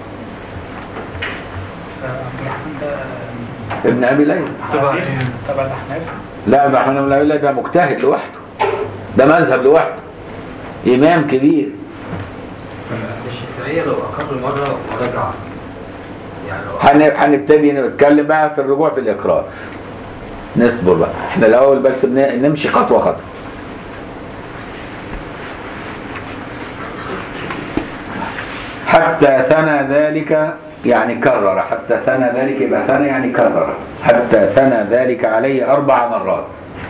S1: ابن أبي ليلى
S2: تبع إيه؟
S5: تبع الأحناف؟
S1: لا، عبد الرحمن بن أبي ليلى ده مجتهد لوحده، ده مذهب لوحده، إمام كبير.
S3: الشافعية لو أقر مرة ورجع يعني لو
S1: هنبتدي نتكلم بقى في الرجوع في الإقرار. نصبر بقى، احنا الأول بس نمشي خطوة خطوة. حتى ثنى ذلك يعني كرر، حتى ثنى ذلك يبقى ثنى يعني كرر، حتى ثنى ذلك عليه أربع مرات.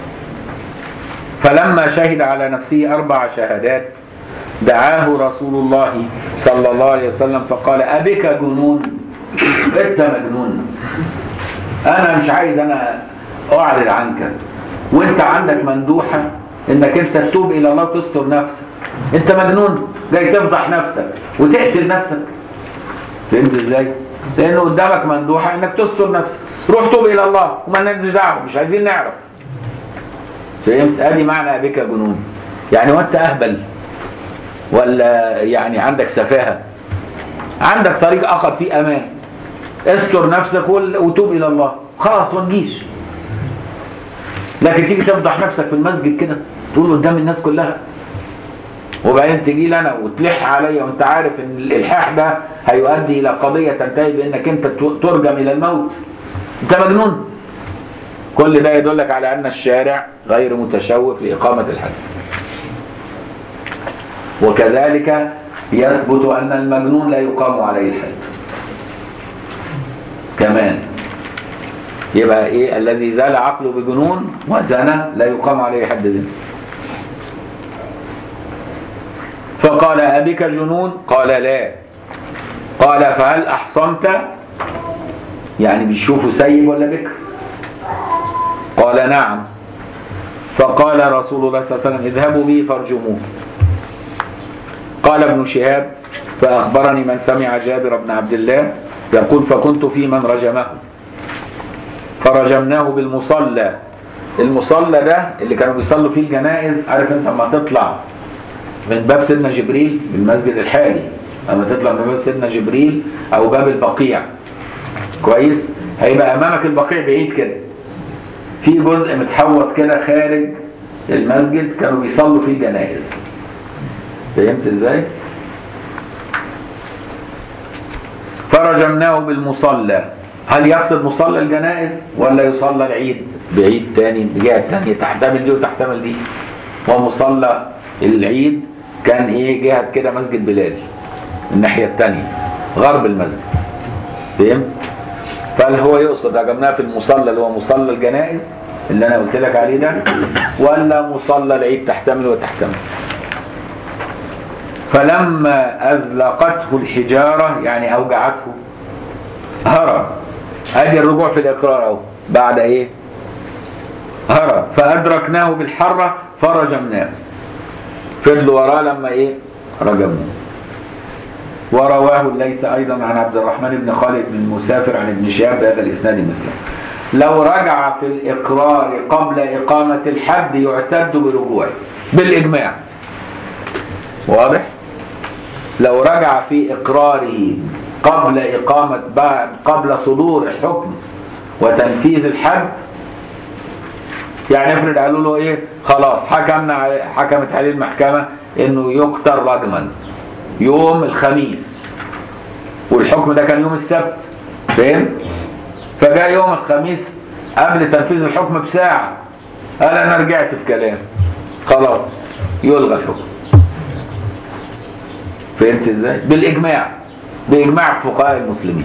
S1: فلما شهد على نفسه أربع شهادات دعاه رسول الله صلى الله عليه وسلم فقال: أبك جنون؟ أنت مجنون، أنا مش عايز أنا أعرض عنك، وأنت عندك مندوحة إنك أنت تتوب إلى الله وتستر نفسك. أنت مجنون جاي تفضح نفسك وتقتل نفسك. فهمت إزاي؟ لأنه قدامك مندوحة إنك تستر نفسك، روح توب إلى الله وما لناش دعوة، مش عايزين نعرف. فهمت؟ أدي معنى أبك جنون، يعني وأنت أهبل ولا يعني عندك سفاهة؟ عندك طريق آخر فيه أمان، استر نفسك وتوب إلى الله خلاص ونجيش. لكن تيجي تفضح نفسك في المسجد كده تقول قدام الناس كلها، وبعدين تجي لي أنا وتلح عليا وأنت عارف إن الإلحاح ده هيؤدي إلى قضية تنتهي بأنك أنت ترجم إلى الموت. أنت مجنون. كل ده يدلك على أن الشارع غير متشوف لإقامة الحد. وكذلك يثبت أن المجنون لا يقام عليه الحد كمان. يبقى إيه؟ الذي زال عقله بجنون وزنى لا يقام عليه حد زنا. فقال: أبك جنون؟ قال: لا. قال: فهل أحصنت؟ يعني بيشوفوا سيب ولا بكر؟ قال: نعم. فقال رسول الله صلى الله عليه وسلم: اذهبوا به فارجموه. قال ابن شهاب: فأخبرني من سمع جابر بن عبد الله يقول: فكنت في من رجمه فرجمناه بالمصلى. المصلى ده اللي كانوا بيصلوا فيه الجنائز. عارف انت لما تطلع من باب سيدنا جبريل بالمسجد الحالي، لما تطلع من باب سيدنا جبريل او باب البقيع، كويس، هيبقى امامك البقيع بعيد كده، في جزء متحوط كده خارج المسجد كانوا بيصلوا فيه الجنائز. فهمت ازاي؟ فرجمناه بالمصلى. هل يقصد مصلى الجنائز ولا يصلى العيد بعيد تاني بجهة تانية تحتمل دي وتحتمل دي؟ ومصلى العيد كان ايه جهة كده مسجد بلال الناحية التانية غرب المسجد. فهمت؟ فهل هو يقصد رجمناه في المصلى اللي هو مصلى الجنائز اللي انا قلت لك عليه ده ولا مصلى العيد تحتمل وتحتمل؟ فلما أذلقته الحجارة يعني أوجعته هرب. أدي الرجوع في الإقرار أهو بعد إيه؟ هرب. فأدركناه بالحرة فرجمناه. فضلوا وراه لما إيه؟ رجموه. ورواه الليث أيضا عن عبد الرحمن بن خالد بن المسافر عن ابن شهاب بهذا الإسناد مثله. لو رجع في الإقرار قبل إقامة الحد يعتد برجوعه بالإجماع. واضح؟ لو رجع في إقراره قبل إقامة قبل صدور حكم وتنفيذ الحد، يعني افرض قالوا له إيه خلاص حكمنا حكمت عليه المحكمة إنه يقتل رجما يوم الخميس والحكم ده كان يوم السبت. فاهم؟ فجاء يوم الخميس قبل تنفيذ الحكم بساعة قال أنا رجعت في كلام خلاص يلغى الحكم. فهمت ازاي؟ بالإجماع بإجماع فقهاء المسلمين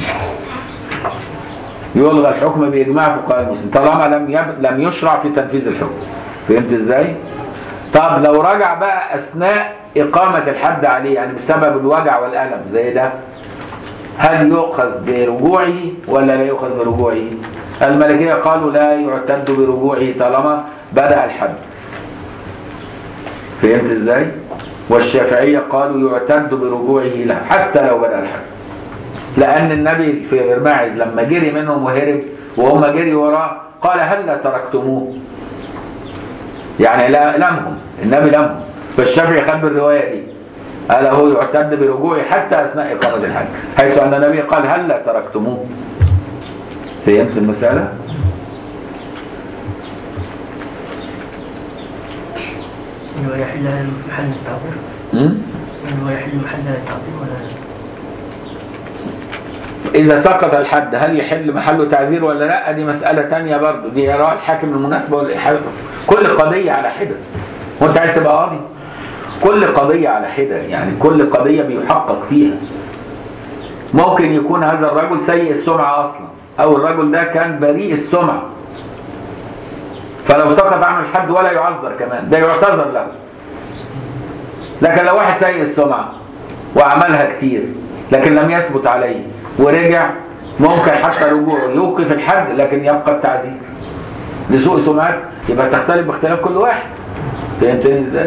S1: يلغى الحكم بإجماع فقهاء المسلمين طالما لم يب... لم يشرع في تنفيذ الحكم. فهمت ازاي؟ طب لو رجع بقى أثناء إقامة الحد عليه يعني بسبب الوجع والألم زي ده هل يؤخذ برجوعه ولا لا يؤخذ برجوعه؟ المالكية قالوا لا يعتد برجوعه طالما بدأ الحد. فهمت ازاي؟ والشافعية قالوا يعتد برجوعه له حتى لو بدأ الحد، لأن النبي في ماعز لما جري منهم وهرب وهم جري وراه قال هل لا تركتموه؟ يعني لا لمهم النبي لمهم. فالشافعي خد بالرواية دي قال هو يعتد برجوعه حتى أثناء إقامة الحج حيث أن النبي قال هل لا تركتموه. فهمت المسألة؟
S5: إنه يحل محل التعظيم.
S1: امم
S5: إنه يحل محل التعظيم ولا
S1: إذا سقط الحد هل يحل محله تعزير ولا لا؟ دي مسألة تانية برضه دي يرى الحاكم المناسبة والإحاله. كل قضية على حدة. وأنت عايز تبقى قاضي؟ كل قضية على حدة يعني كل قضية بيحقق فيها. ممكن يكون هذا الرجل سيء السمعة أصلا أو الرجل ده كان بريء السمعة فلو سقط عنه الحد ولا يعذر كمان ده يعتذر له. لكن لو واحد سيء السمعة وعملها كتير لكن لم يثبت عليه ورجع ممكن حتى رجوعه يوقف الحد لكن يبقى التعزير لسوء سمعته يبقى تختلف باختلاف كل واحد. فهمتني ازاي؟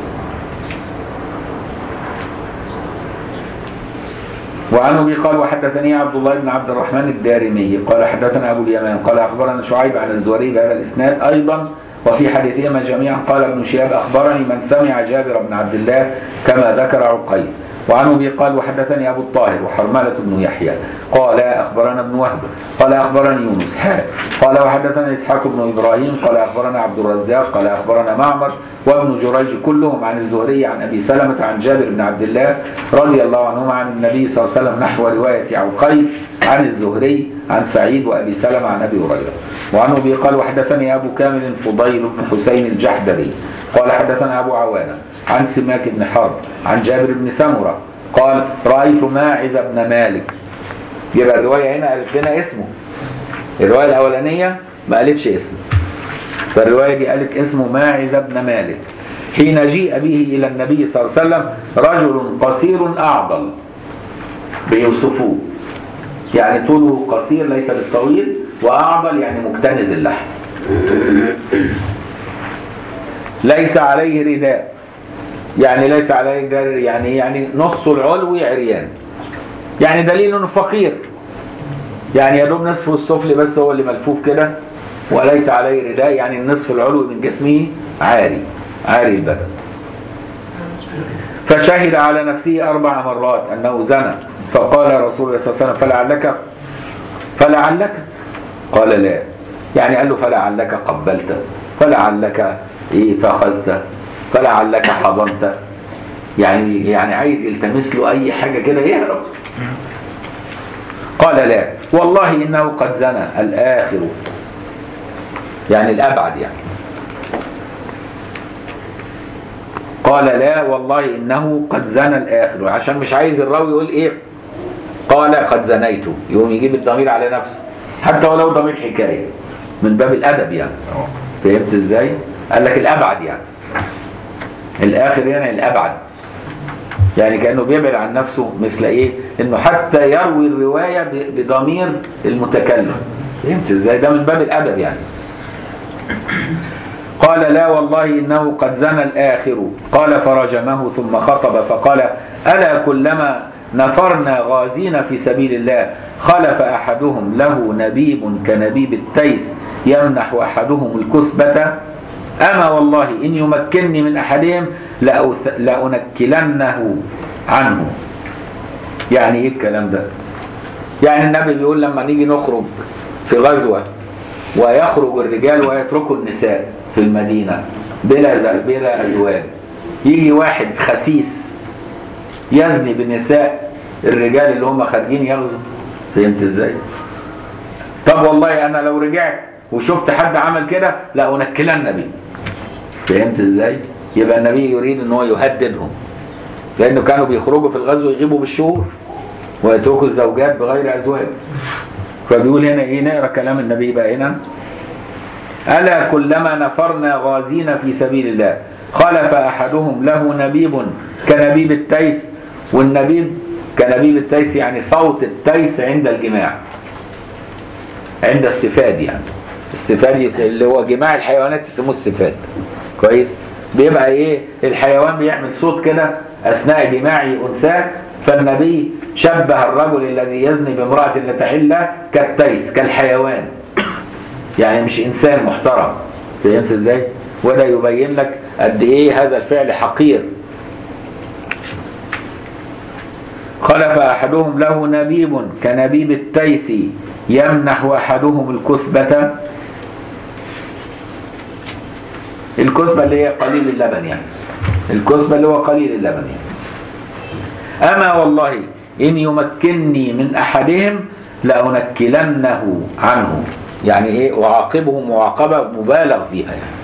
S1: وعنه به قال وحدثني عبد الله بن عبد الرحمن الدارمي قال حدثنا أبو اليمان قال أخبرنا شعيب عن الزهري بهذا الإسناد أيضا وفي حديثهما جميعا قال ابن شهاب أخبرني من سمع جابر بن عبد الله كما ذكر عقيل. وعنه به قال وحدثني أبو الطاهر وحرملة بن يحيى قال أخبرنا ابن وهب قال أخبرني يونس حاء قال وحدثنا إسحاق بن إبراهيم قال أخبرنا عبد الرزاق قال أخبرنا معمر وابن جريج كلهم عن الزهري عن أبي سلمة عن جابر بن عبد الله رضي الله عنهما عن النبي صلى الله عليه وسلم نحو رواية عقيل عن الزهري عن سعيد وأبي سلمة عن أبي هريرة. وعنه به قال وحدثني أبو كامل فضيل بن حسين الجحدري قال حدثنا أبو عوانة عن سماك بن حرب عن جابر بن سمرة قال رأيت ماعز بن مالك. يبقى الرواية هنا قالت لنا اسمه الرواية الأولانية ما قالتش اسمه فالرواية دي قالت اسمه ماعز بن مالك حين جيء به إلى النبي صلى الله عليه وسلم رجل قصير أعضل بيوصفوه يعني طوله قصير ليس بالطويل وأعضل يعني مكتنز اللحم ليس عليه رداء يعني ليس عليه يعني يعني نص العلوي عريان يعني دليل انه فقير يعني يا دوب نصفه السفلي بس هو اللي ملفوف كده وليس عليه رداء يعني النصف العلوي من جسمه عاري عاري البدن. فشهد على نفسه أربع مرات أنه زنى فقال رسول الله صلى الله عليه وسلم فلعلك فلعلك قال لا يعني قال له فلعلك قبلت، فلعلك ايه فخذت، فلعلك حضنت، يعني يعني عايز يلتمس له اي حاجه كده يهرب. قال لا والله انه قد زنى الاخر، يعني الابعد يعني. قال لا والله انه قد زنى الاخر، عشان مش عايز الراوي يقول ايه قال قد زنيت، يقوم يجيب الضمير على نفسه حتى ولو ضمير حكايه من باب الادب يعني. فهمت ازاي؟ قال لك الابعد يعني، الاخر يعني الابعد، يعني كانه بيبعد عن نفسه، مثل ايه انه حتى يروي الروايه بضمير المتكلم. فهمت ازاي؟ ده من باب الادب يعني. قال لا والله إنه قد زنى الآخر. قال فرجمه ثم خطب فقال ألا كلما نفرنا غازين في سبيل الله خلف أحدهم له نبيب كنبيب التيس يمنح أحدهم الكثبة أما والله إن يمكنني من أحدهم لأنكلنه عنه. يعني إيه الكلام ده؟ يعني النبي بيقول لما نيجي نخرج في غزوة ويخرج الرجال ويتركوا النساء في المدينة بلا بلا أزواج، يجي واحد خسيس يزني بنساء الرجال اللي هم خارجين يغزوا. فهمت ازاي؟ طب والله أنا لو رجعت وشفت حد عمل كده لا أنكلن به. فهمت ازاي؟ يبقى النبي يريد ان هو يهددهم، لأنه كانوا بيخرجوا في الغزو يغيبوا بالشهور ويتركوا الزوجات بغير أزواج. فبيقول هنا ايه، نقرأ كلام النبي بقى هنا. ألا كلما نفرنا غازين في سبيل الله خلف أحدهم له نبيب كنبيب التيس، والنبيب كنبيب التيس يعني صوت التيس عند الجماع، عند السفاد يعني. السفاد اللي هو جماع الحيوانات يسموه السفاد. كويس؟ بيبقى ايه الحيوان بيعمل صوت كده أثناء جماعه أنثاه، فالنبي شبه الرجل الذي يزني بامرأة لتحل كالتيس كالحيوان، يعني مش إنسان محترم. فهمت ازاي؟ وده يبين لك قد ايه هذا الفعل حقير. خلف أحدهم له نبيب كنبيب التيس يمنح أحدهم الكثبة. الكثبة اللي هي قليل اللبن يعني، الكثبة اللي هو قليل اللبن يعني. أما والله إن يمكنني من أحدهم لأنكلنه عنه، يعني إيه أعاقبه معاقبة مبالغ فيها يعني.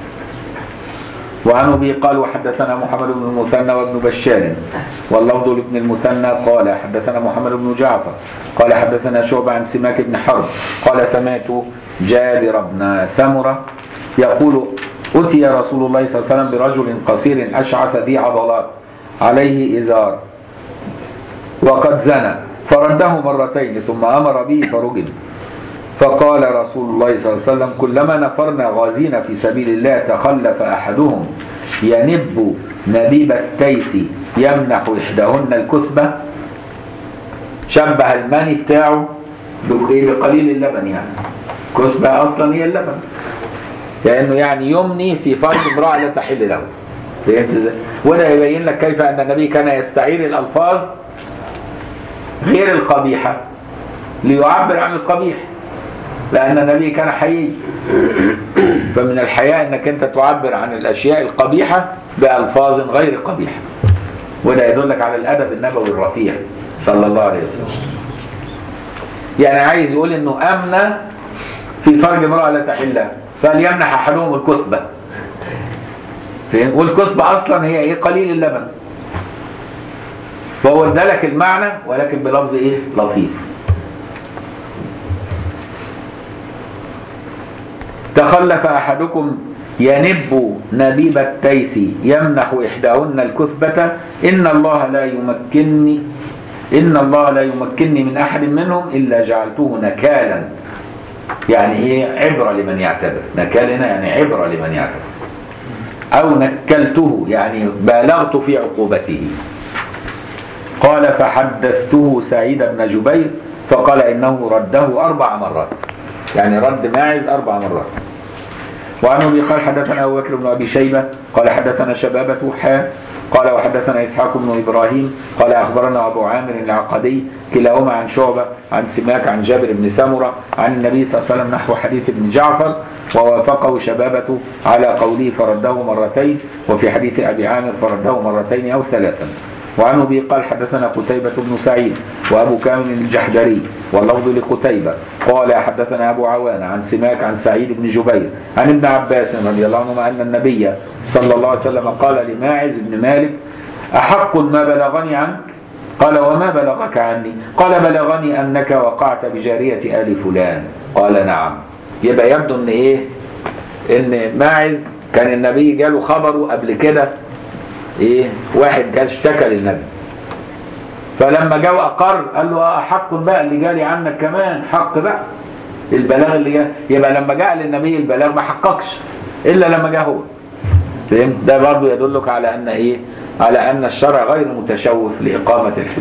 S1: وعن أبي قال وحدثنا محمد بن المثنى وابن بشار واللفظ لابن المثنى قال حدثنا محمد بن جعفر قال حدثنا شعبة عن سماك بن حرب قال سمعت جابر بن سمرة يقول أتي رسول الله صلى الله عليه وسلم برجل قصير أشعث ذي عضلات عليه إزار وقد زنى فرده مرتين ثم أمر به فرجم. فقال رسول الله صلى الله عليه وسلم كلما نفرنا غازين في سبيل الله تخلف أحدهم ينب نبيب التيس يمنح إحداهن الكثبة. شبه المني بتاعه بقليل اللبن يعني، كثبة أصلا هي اللبن، لأنه يعني يمني في فرج امرأة لا تحل له. فهمت ازاي؟ وده يبين لك كيف أن النبي كان يستعير الألفاظ غير القبيحة ليعبر عن القبيح، لأن النبي كان حيي، فمن الحياء أنك أنت تعبر عن الأشياء القبيحة بألفاظ غير قبيحة. وده يدلك على الأدب النبوي الرفيع صلى الله عليه وسلم. يعني عايز يقول أنه أمن في فرج امرأة لا تحل فليمنح أحدهم الكثبة. والكثبة أصلا هي إيه؟ قليل اللبن. فهو ادالك المعنى ولكن بلفظ إيه؟ لطيف. تخلف أحدكم ينب نبيب التيس يمنح إحداهن الكثبة إن الله لا يمكنني إن الله لا يمكنني من أحد منهم إلا جعلته نكالا، يعني إيه؟ عبرة لمن يعتبر. نكال هنا يعني عبرة لمن يعتبر، أو نكلته يعني بالغت في عقوبته. قال فحدثته سعيد بن جبير فقال إنه رده أربع مرات، يعني رد ماعز أربع مرات. وعنه قال حدثنا أبو بكر بن أبي شيبة قال حدثنا شبابة حا قال وحدثنا إسحاق بن إبراهيم قال أخبرنا أبو عامر العقدي كلاهما عن شعبة عن سماك عن جابر بن سمرة عن النبي صلى الله عليه وسلم نحو حديث ابن جعفر، ووافقه شبابة على قوله فرده مرتين، وفي حديث أبي عامر فرده مرتين أو ثلاثا. وعنه به قال حدثنا قتيبة بن سعيد وأبو كامل الجحدري واللفظ لقتيبة قال حدثنا أبو عوان عن سماك عن سعيد بن جبير عن ابن عباس رضي الله عنهما أن النبي صلى الله عليه وسلم قال لماعز بن مالك أحق ما بلغني عنك؟ قال وما بلغك عني؟ قال بلغني أنك وقعت بجارية آل فلان. قال نعم. يبقى يبدو أن إيه؟ إن ماعز كان النبي جاله خبره قبل كده ايه واحد قال اشتكى للنبي، فلما جاء اقر قال له حق بقى اللي جالي عنك كمان، حق بقى البلاغ اللي جاء. يبقى لما جاء للنبي البلاغ ما حققش الا لما جاء هو. فهمت؟ ده برضه يدلك على ان ايه؟ على ان الشرع غير متشوف لاقامه الحد.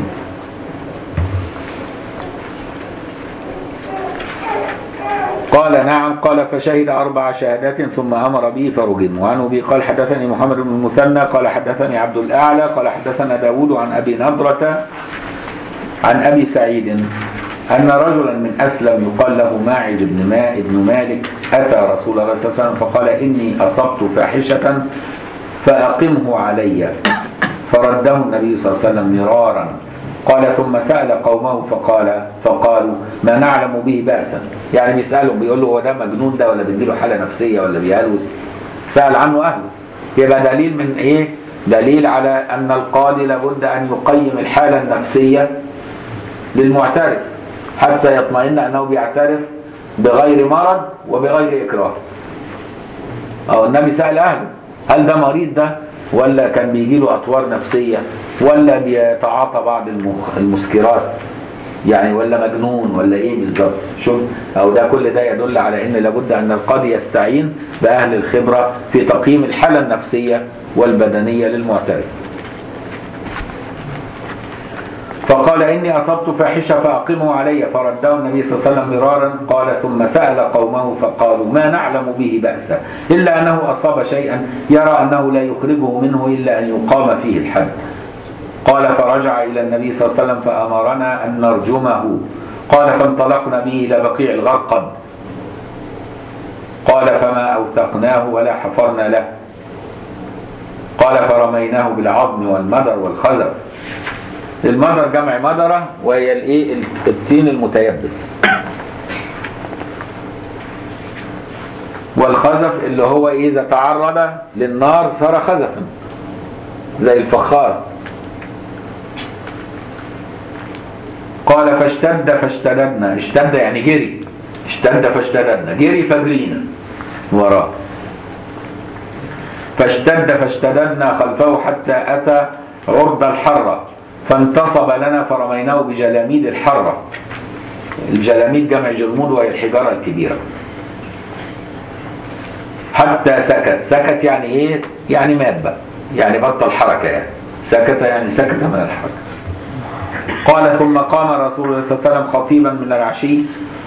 S1: قال نعم. قال فشهد أربع شهادات ثم أمر به فرجم. وعنه به قال حدثني محمد بن المثنى قال حدثني عبد الأعلى قال حدثنا داود عن أبي نضرة عن أبي سعيد أن رجلا من أسلم يقال له ماعز بن ماء بن مالك أتى رسول الله صلى الله عليه وسلم فقال إني أصبت فاحشة فأقمه علي، فرده النبي صلى الله عليه وسلم مرارا. قال ثم سأل قومه فقال فقالوا ما نعلم به بأسا، يعني بيسألهم بيقول له هو ده مجنون ده ولا بيديله حالة نفسية ولا بيهلوس؟ سأل عنه أهله. يبقى دليل من إيه؟ دليل على أن القاضي لابد أن يقيم الحالة النفسية للمعترف حتى يطمئن أنه بيعترف بغير مرض وبغير إكراه. أو النبي سأل أهله هل ده مريض ده ولا كان بيجي له أطوار نفسية ولا بيتعاطى بعض المسكرات يعني ولا مجنون ولا ايه بالظبط؟ شوف او ده كل ده يدل على ان لابد ان القاضي يستعين باهل الخبره في تقييم الحاله النفسيه والبدنيه للمعترف. فقال اني اصبت فاحشه فاقمه علي، فرده النبي صلى الله عليه وسلم مرارا. قال ثم سال قومه فقالوا ما نعلم به بأسا الا انه اصاب شيئا يرى انه لا يخرجه منه الا ان يقام فيه الحد. قال فرجع إلى النبي صلى الله عليه وسلم فأمرنا أن نرجمه. قال فانطلقنا به إلى بقيع الغرقد. قال فما أوثقناه ولا حفرنا له. قال فرميناه بالعظم والمدر والخزف. المدر جمع مدرة وهي الايه الطين المتيبس، والخزف اللي هو إذا تعرض للنار صار خزفا زي الفخار. قال فاشتد فاشتددنا، اشتد يعني جري، اشتد فاشتددنا جري فجرينا وراه. فاشتد فاشتددنا خلفه حتى أتى عرض الحرة فانتصب لنا فرميناه بجلاميد الحرة. الجلاميد جمع جرمود وهي الحجارة الكبيرة. حتى سكت، سكت يعني ايه؟ يعني مات بقى، يعني بطل حركة، يعني سكت يعني سكت من الحركة. قال ثم قام رسول الله صلى الله عليه وسلم خطيبا من العشي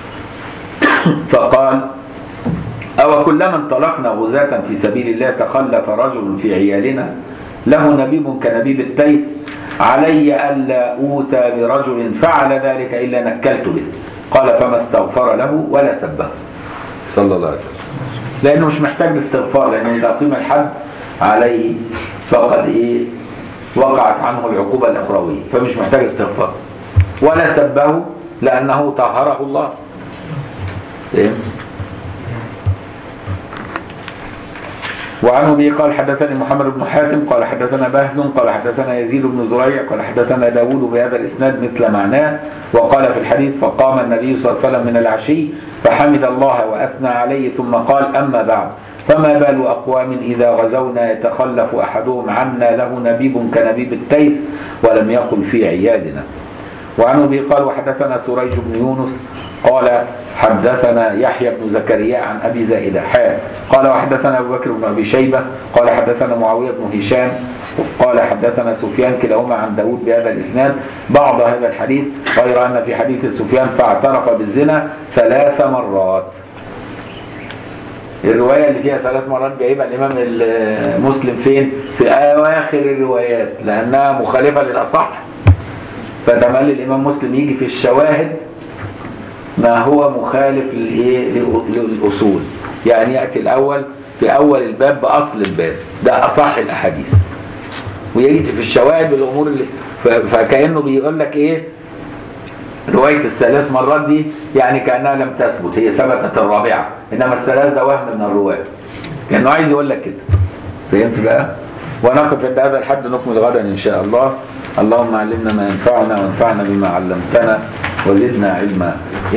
S1: فقال أو كلما انطلقنا غزاة في سبيل الله تخلف رجل في عيالنا له نبيب كنبيب التيس علي ألا أوتى برجل فعل ذلك إلا نكلت به. قال فما استغفر له ولا سبه صلى الله عليه وسلم، لأنه مش محتاج الاستغفار، لأنه إذا قيم الحد عليه فقد إيه وقعت عنه العقوبة الأخروية، فمش محتاج استغفار. ولا سبه لأنه طهره الله. إيه؟ وعنه به قال حدثني محمد بن حاتم قال حدثنا بهز قال حدثنا يزيد بن زريع قال حدثنا داود بهذا الإسناد مثل معناه. وقال في الحديث فقام النبي صلى الله عليه وسلم من العشي فحمد الله وأثنى عليه ثم قال أما بعد فما بال أقوام إذا غزونا يتخلف أحدهم عنا له نبيب كنبيب التيس ولم يقل في عيادنا. وعنه به قال وحدثنا سريج بن يونس قال حدثنا يحيى بن زكريا عن أبي زائدة حاء قال وحدثنا أبو بكر بن أبي شيبة قال حدثنا معاوية بن هشام قال حدثنا سفيان كلاهما عن داود بهذا الإسناد بعض هذا الحديث، غير أن في حديث سفيان فاعترف بالزنا ثلاث مرات. الرواية اللي فيها ثلاث مرات جايبها الإمام مسلم فين؟ في أواخر الروايات لأنها مخالفة للأصح، فتملي الإمام مسلم يجي في الشواهد ما هو مخالف للإيه؟ للأصول، يعني يأتي الأول في أول الباب بأصل الباب، ده أصح الأحاديث، ويجي في الشواهد بالأمور اللي فكأنه بيقول لك إيه؟ رواية الثلاث مرات دي يعني كأنها لم تثبت، هي ثبتت الرابعة، إنما الثلاث ده وهم من الرواة، كأنه عايز يقول لك كده. فهمت بقى؟ ونقف عند هذا الحد، نكمل غدا إن شاء الله. اللهم علمنا ما ينفعنا وانفعنا بما علمتنا وزدنا علما.